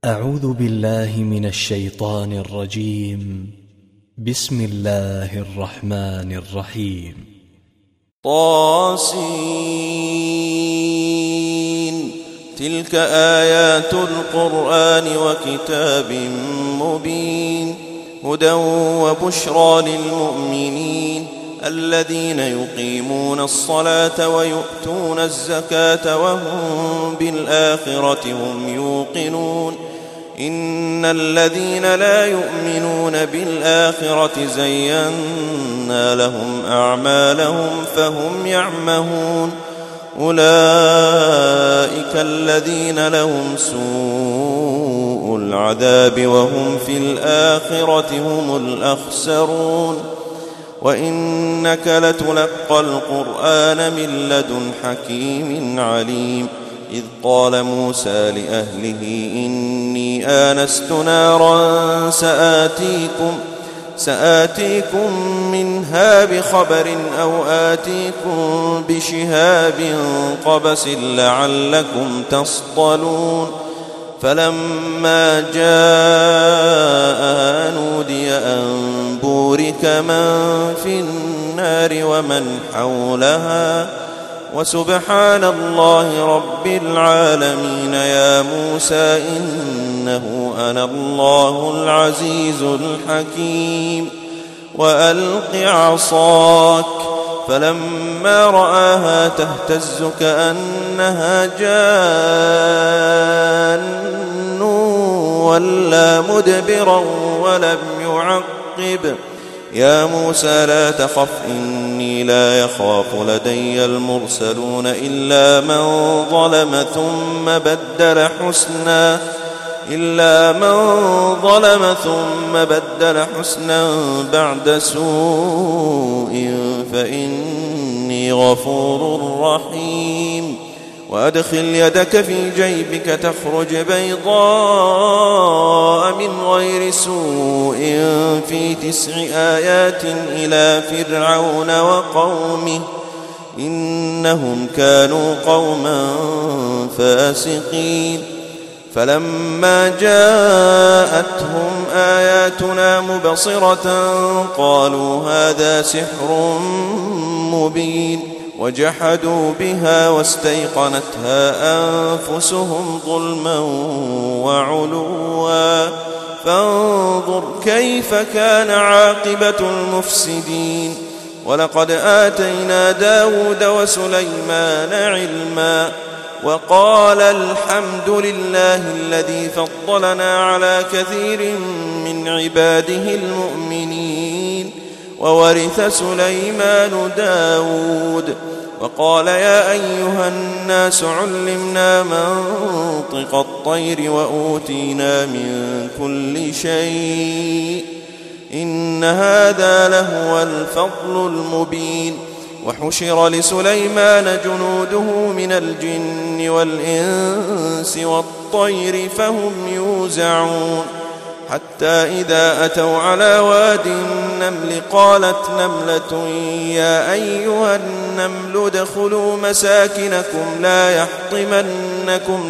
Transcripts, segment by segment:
أعوذ بالله من الشيطان الرجيم. بسم الله الرحمن الرحيم. طاسين. تلك آيات القرآن وكتاب مبين، هدى وبشرى للمؤمنين الذين يقيمون الصلاة ويؤتون الزكاة وهم بالآخرة هم يوقنون. إن الذين لا يؤمنون بالآخرة زينا لهم أعمالهم فهم يعمهون. أولئك الذين لهم سوء العذاب وهم في الآخرة هم الأخسرون. وإنك لتلقى القرآن من لدن حكيم عليم. إذ قال موسى لأهله إني آنست نارا سآتيكم منها بخبر أو آتيكم بشهاب قبس لعلكم تصطلون. فلما جاء نودي أن بورك من في النار ومن حولها وسبحان الله رب العالمين. يا موسى إنه أنا الله العزيز الحكيم. وألق عصاك. فلما رآها تهتز كأنها جان ولا مدبرا ولم يعقب. يا موسى لا تخف إني لا يخاف لدي المرسلون إلا من ظلم ثم بدل حسنا بعد سوء فإني غفور رحيم. وأدخل يدك في جيبك تخرج بيضاء من غير سوء في 9 آيات إلى فرعون وقومه إنهم كانوا قوما فاسقين. فلما جاءتهم آياتنا مبصرة قالوا هذا سحر مبين. وجحدوا بها واستيقنتها أنفسهم ظلما وعلوا فانظر كيف كان عاقبة المفسدين. ولقد آتينا داود وسليمان علما وقال الحمد لله الذي فضلنا على كثير من عباده المؤمنين. وورث سليمان داود. وقال يا أيها الناس علمنا منطق الطير وأوتينا من كل شيء إن هذا لهو الفضل المبين. وحشر لسليمان جنوده من الجن والإنس والطير فهم يوزعون. حتى إذا أتوا على واد النمل قالت نملة يا أيها النمل ادخلوا مساكنكم لا يحطمنكم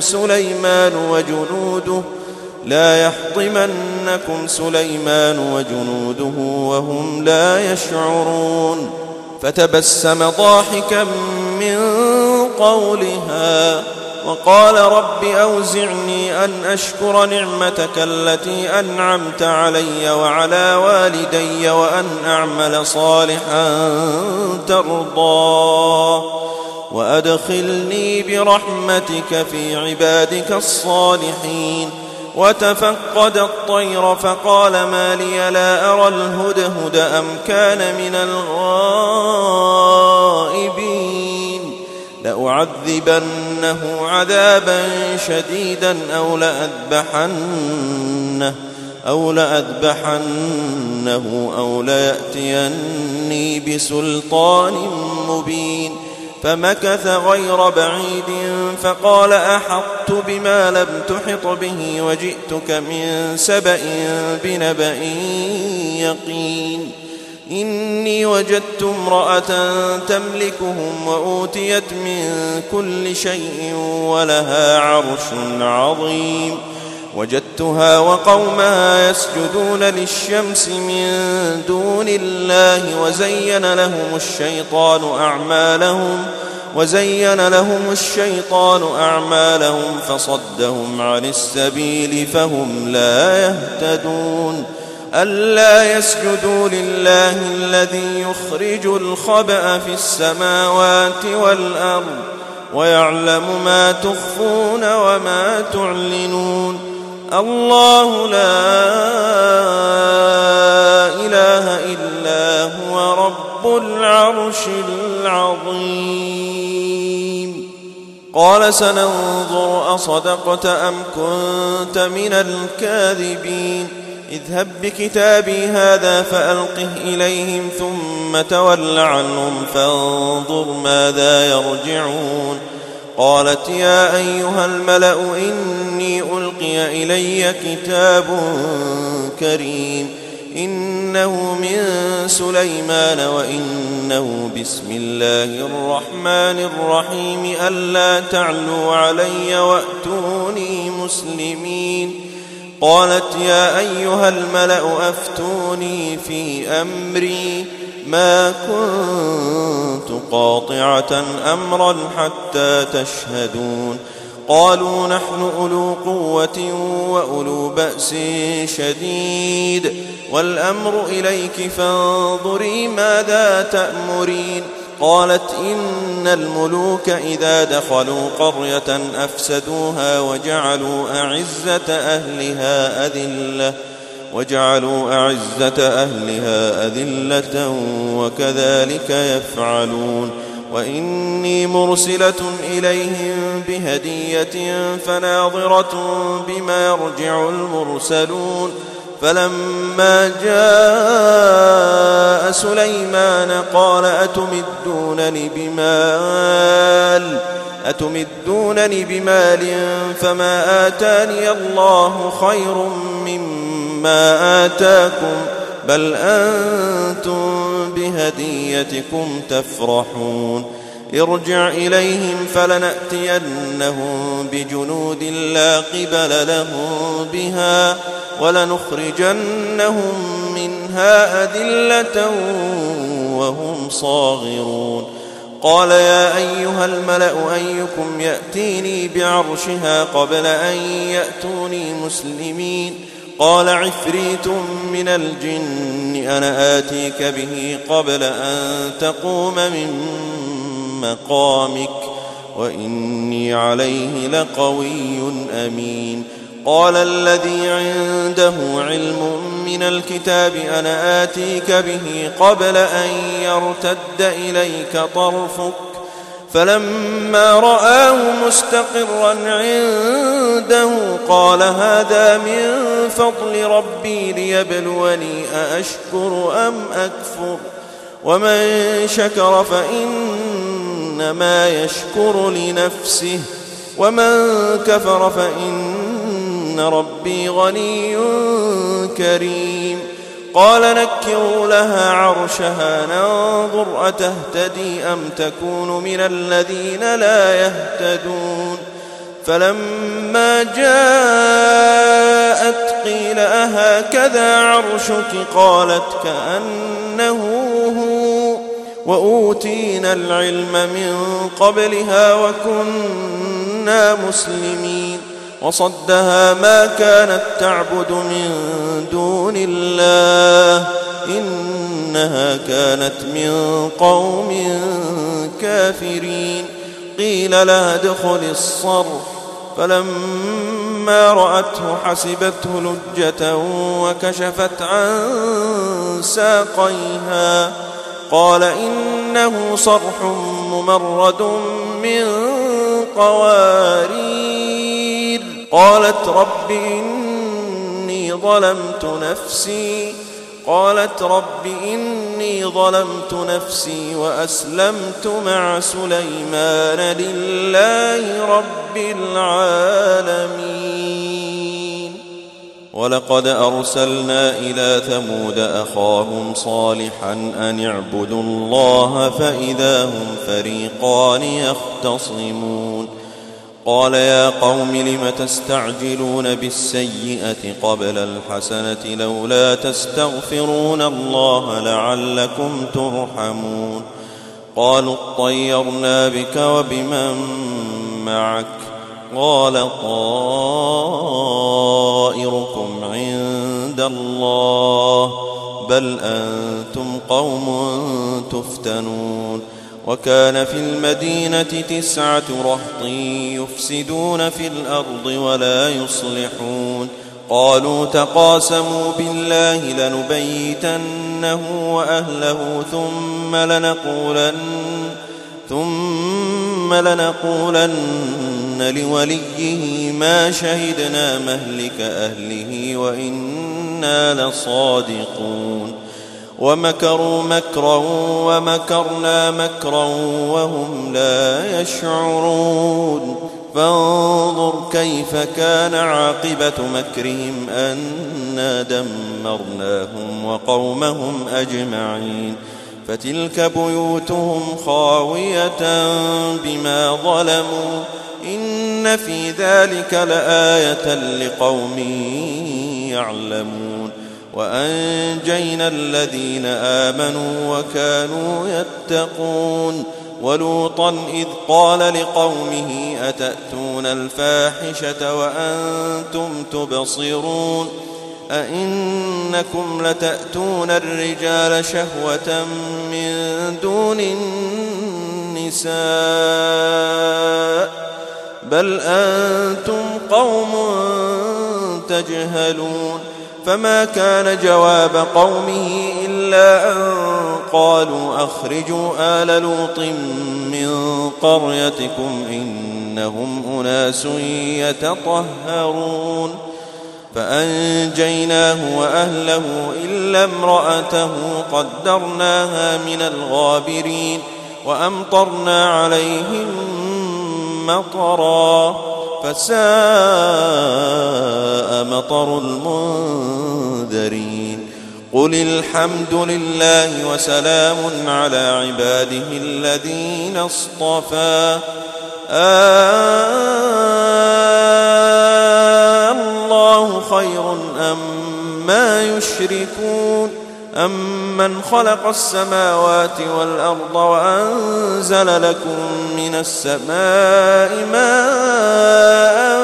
سليمان وجنوده وهم لا يشعرون. فتبسم ضاحكا من قولها وقال رب أوزعني أن أشكر نعمتك التي أنعمت علي وعلى والدي وأن أعمل صالحا ترضاه وأدخلني برحمتك في عبادك الصالحين. وتفقد الطير فقال ما لي لا أرى الهدهد أم كان من الغائبين. لأعذبنه عذابا شديدا أو لأذبحنه أو ليأتيني بسلطان مبين. فمكث غير بعيد فقال أحطت بما لم تحط به وجئتك من سبأ بنبأ يقين. إني وجدت امرأة تملكهم وأوتيت من كل شيء ولها عرش عظيم وجدتها وقومها يسجدون للشمس من دون الله وزين لهم الشيطان أعمالهم فصدهم عن السبيل فهم لا يهتدون ألا يسجدوا لله الذي يخرج الخبأ في السماوات والأرض ويعلم ما تخفون وما تعلنون الله لا إله إلا هو رب العرش العظيم قال سننظر أصدقت أم كنت من الكاذبين اذهب بكتابي هذا فألقه إليهم ثم تول عنهم فانظر ماذا يرجعون قالت يا أيها الملأ إني ألقي إلي كتاب كريم إنه من سليمان وإنه بسم الله الرحمن الرحيم ألا تعلوا علي وأتوني مسلمين قالت يا أيها الملأ أفتوني في أمري ما كنت قاطعة أمرا حتى تشهدون قالوا نحن أولو قوة وأولو بأس شديد والأمر إليك فانظري ماذا تأمرين قالت إن الملوك إذا دخلوا قرية أفسدوها وجعلوا أعزة أهلها أذلة وكذلك يفعلون وإني مرسلة إليهم بهدية فناظرة بما يرجع المرسلون فلما جاء سليمان قال أتمدونني بمال فما آتاني الله خير مما آتاكم بل أنتم بهديتكم تفرحون ارجع إليهم فلنأتينهم بجنود لا قبل لهم بها ولنخرجنهم منها أذلة وهم صاغرون قال يا أيها الملأ أيكم يأتيني بعرشها قبل أن يأتوني مسلمين قال عفريت من الجن أنا آتيك به قبل أن تقوم من مقامك وإني عليه لقوي أمين قال الذي عنده علم من الكتاب أنا آتيك به قبل أن يرتد إليك طرفك فلما رآه مستقرا عنده قال هذا من فضل ربي ليبلوني أأشكر أم أكفر ومن شكر فإنما يشكر لنفسه ومن كفر فإن ربي غني كريم قال نكروا لها عرشها ننظر أتهتدي أم تكون من الذين لا يهتدون فلما جاءت قيل أهكذا عرشك قالت كأنه هو وأوتينا العلم من قبلها وكنا مسلمين وصدها ما كانت تعبد من دون الله إنها كانت من قوم كافرين قيل لها ادخل الصرح فلما رأته حسبته لجة وكشفت عن ساقيها قال إنه صرح ممرد من قوارير قالت رب إني ظلمت نفسي وأسلمت مع سليمان لله رب العالمين ولقد أرسلنا إلى ثمود أخاهم صالحا أن اعبدوا الله فإذا هم فريقان يختصمون قال يا قوم لم تستعجلون بالسيئة قبل الحسنة لولا تستغفرون الله لعلكم ترحمون قالوا اطيرنا بك وبمن معك قال طائركم عند الله بل أنتم قوم تفتنون وكان في المدينة 9 رهط يفسدون في الأرض ولا يصلحون قالوا تقاسموا بالله لنبيتنه وأهله ثم لنقولن لوليه ما شهدنا مهلك أهله وإنا لصادقون ومكروا مكرا ومكرنا مكرا وهم لا يشعرون فانظر كيف كان عاقبة مكرهم أنا دمرناهم وقومهم أجمعين فتلك بيوتهم خاوية بما ظلموا إن في ذلك لآية لقوم يعلمون وأنجينا الذين آمنوا وكانوا يتقون ولوطا إذ قال لقومه أتأتون الفاحشة وأنتم تبصرون أئنكم لتأتون الرجال شهوة من دون النساء بل أنتم قوم تجهلون فما كان جواب قومه إلا أن قالوا أخرجوا آل لوط من قريتكم إنهم أناس يتطهرون فأنجيناه وأهله إلا امرأته قدرناها من الغابرين وأمطرنا عليهم مطرا فساء مطر المنذرين قل الحمد لله وسلام على عباده الذين اصطفى الله خير أما يشركون أمن خلق السماوات والأرض وأنزل لكم من السماء ماء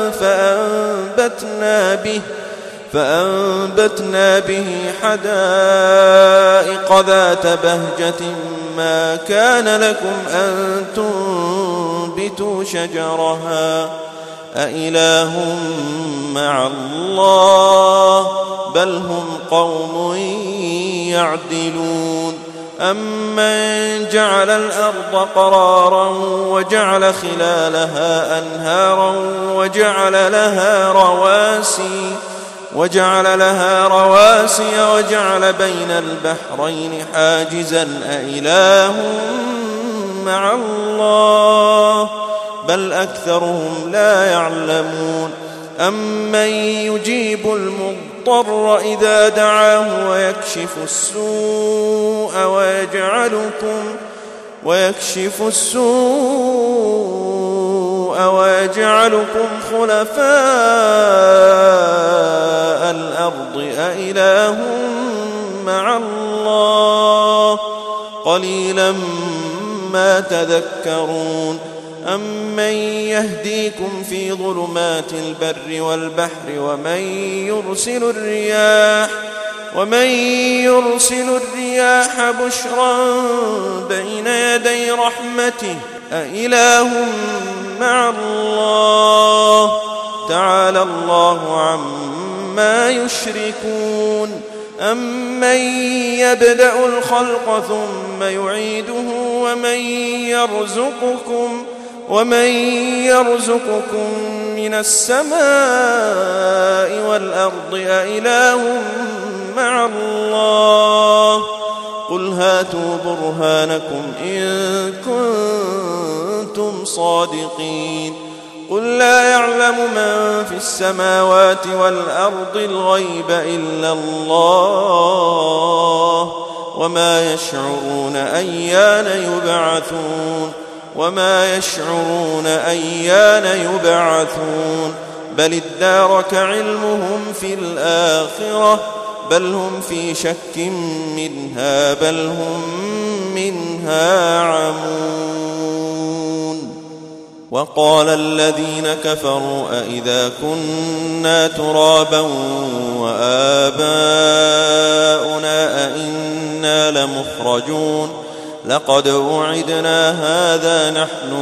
فأنبتنا به حدائق ذات بهجة ما كان لكم أن تنبتوا شجرها أإله مع الله بل هم قوم يعدلون أمن جعل الأرض قرارا وجعل خلالها أنهارا وجعل لها رواسي وجعل بين البحرين حاجزا أإله مع الله بل أكثرهم لا يعلمون أمن يجيب المضطر إذا دعاه ويكشف السوء ويجعلكم خلفاء الأرض أإله مع الله قليلا ما تذكرون أمن يهديكم في ظلمات البر والبحر ومن يرسل الرياح بشرا بين يدي رحمته أإله مع الله تعالى الله عما يشركون أمن يبدأ الخلق ثم يعيده ومن يرزقكم من السماء والأرض أإله مع الله قل هاتوا برهانكم إن كنتم صادقين قل لا يعلم من في السماوات والأرض الغيب إلا الله وما يشعرون أيان يبعثون وما يشعرون أيان يبعثون بل ادارك علمهم في الآخرة بل هم في شك منها بل هم منها عمون. وقال الذين كفروا أئذا كنا ترابا وآباؤنا أئنا لمخرجون لقد وعدنا هذا نحن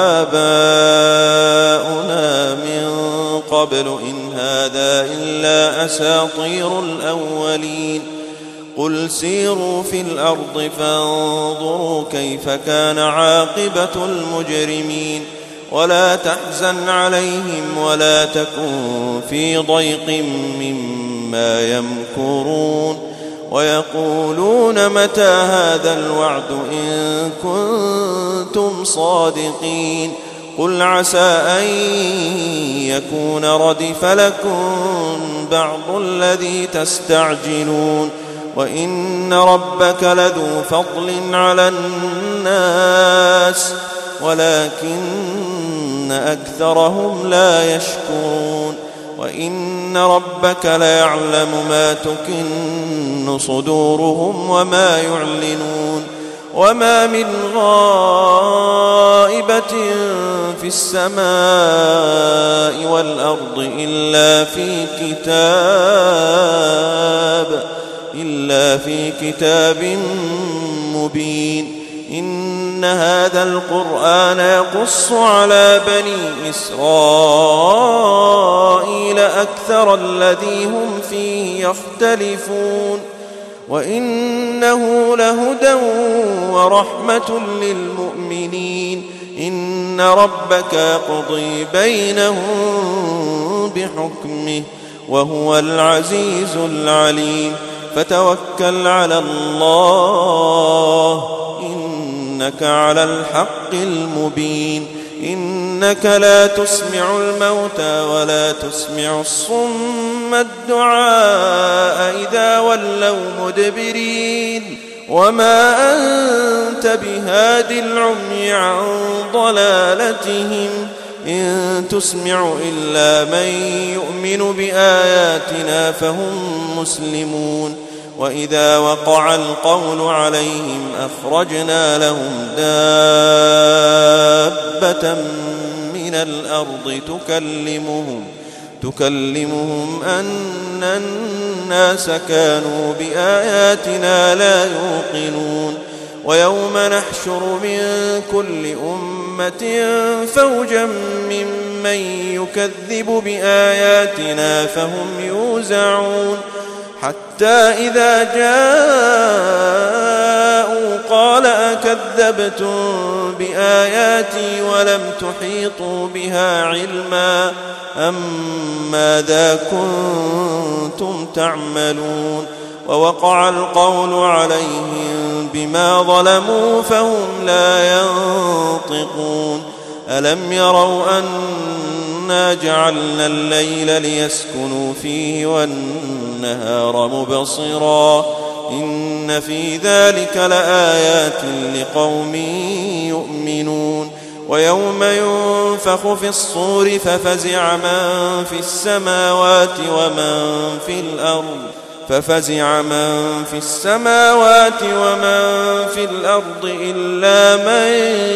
وآباؤنا من قبل إن هذا إلا أساطير الأولين قل سيروا في الأرض فانظروا كيف كان عاقبة المجرمين ولا تحزن عليهم ولا تكن في ضيق مما يمكرون ويقولون متى هذا الوعد إن كنتم صادقين قل عسى أن يكون ردف لكم بعض الذي تستعجلون وإن ربك لذو فضل على الناس ولكن أكثرهم لا يشكرون وإن ربك ليعلم ما تكن صدورهم وما يعلنون وما من غائبة في السماء والأرض إلا في كتاب مبين إن هذا القرآن يقص على بني إسرائيل أكثر الذي هم فيه يختلفون وإنه لهدى ورحمة للمؤمنين إن ربك يقضي بينهم بحكمه وهو العزيز العليم فتوكل على الله إنك على الحق المبين إنك لا تسمع الموتى ولا تسمع الصم الدعاء إذا ولوا مدبرين وما أنت بهاد العمي عن ضلالتهم إن تسمع إلا من يؤمن بآياتنا فهم مسلمون وإذا وقع القول عليهم أخرجنا لهم دابة من الأرض تكلمهم أن الناس كانوا بآياتنا لا يوقنون ويوم نحشر من كل أمة فوجا ممن يكذب بآياتنا فهم يوزعون حتى إذا جاءوا قال أكذبتم بآياتي ولم تحيطوا بها علما أم ماذا كنتم تعملون ووقع القول عليهم بما ظلموا فهم لا ينطقون ألم يروا أنا جعلنا الليل ليسكنوا فيه والنهار مبصرا إن في ذلك لآيات لقوم يؤمنون ويوم ينفخ في الصور ففزع من في السماوات ومن في الأرض إلا من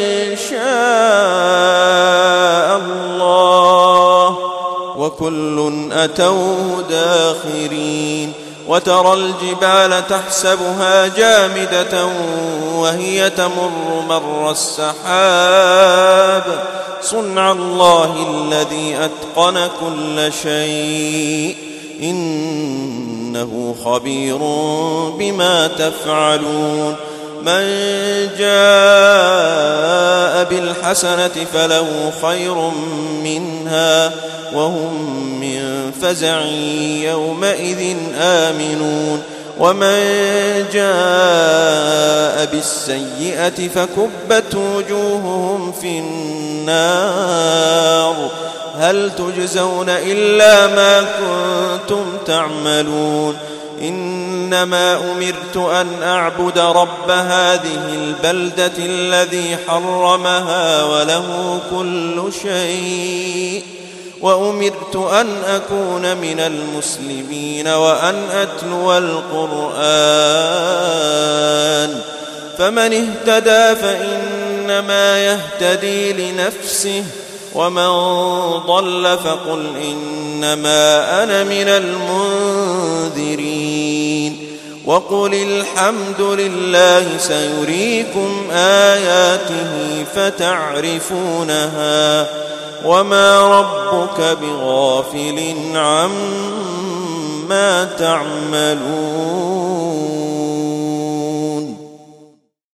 شاء الله وكل أتوه داخرين وترى الجبال تحسبها جامدة وهي تمر مر السحاب صنع الله الذي أتقن كل شيء إنه خبير بما تفعلون من جاء بالحسنة فله خير منها وهم من فزع يومئذ آمنون ومن جاء بالسيئة فكبت وجوههم في النار هل تجزون إلا ما كنتم تعملون إنما أمرت أن أعبد رب هذه البلدة الذي حرمها وله كل شيء وأمرت أن أكون من المسلمين وأن أتلو القرآن فمن اهتدى فإنما يهتدي لنفسه ومن ضل فقل إنما أنا من المنذرين وقل الحمد لله سيريكم آياته فتعرفونها وما ربك بغافل عما تعملون